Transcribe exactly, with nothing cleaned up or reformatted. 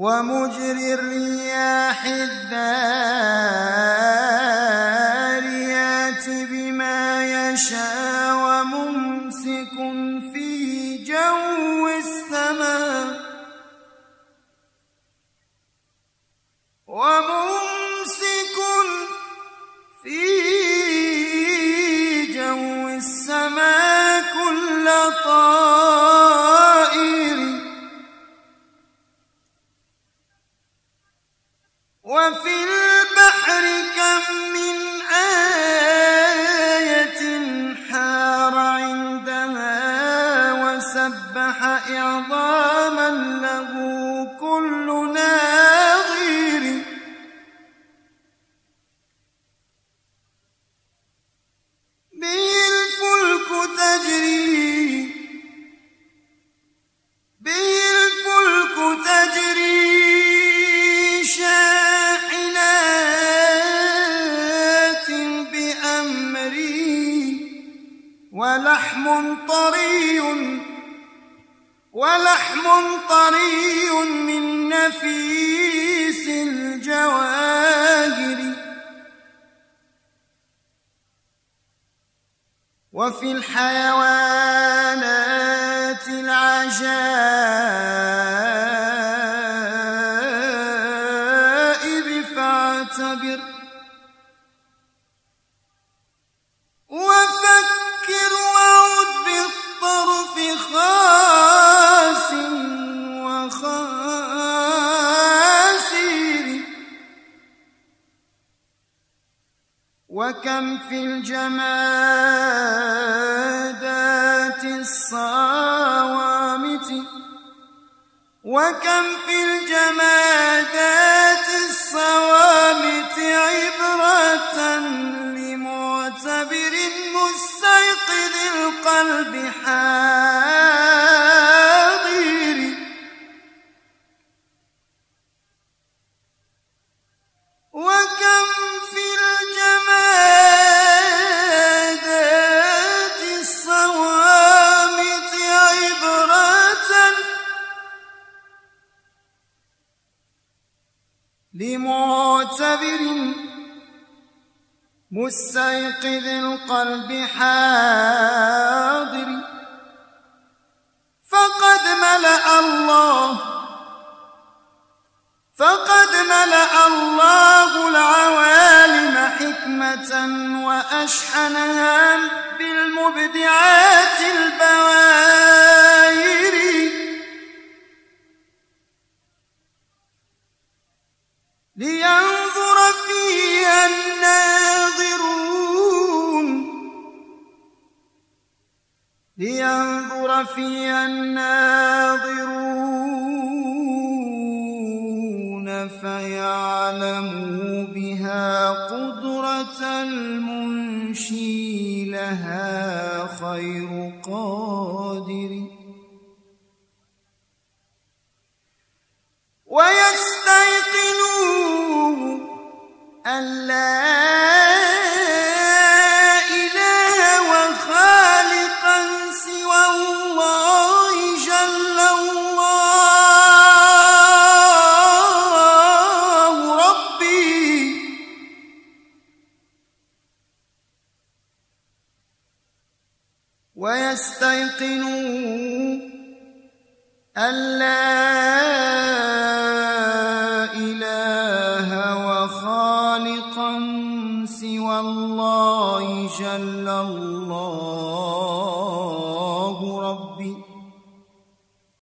ومجري الرياح الذاريات بما يشاء وممسك في جو السماء وممسك في جو السماء كل طائر وفي البحر كم من آية حار عندها وسبح إعظاما له كل ناظر به الفلك تجري به الفلك تجري شاحنات بأمري ولحم طري ولحم طري من نفيس الجواهر وفي الحيوانات العجائب فاعتبر وفكر وعد بالطرف خاس وخاسر وكم في الجمادات الصوامت وكم في الجمادات الصوامت عبرة لمعتبر مستيقظ القلب حاضر وكم في الجمادات الصوامت عبرة لمعتبر مستيقظ القلب حاضر فقد ملأ الله فقد ملأ الله العوالم حكمة وأشحنها بالمبدعات البواهر لينظر فيها الناظرون لينظر فيها الناظرون فيعلموا بها قدرة المنشي لها خير قادر ويستيقنوا أن لا إله وخالقا سوى الله جل الله ربي ويستيقنوا أن لا سوى الله جل الله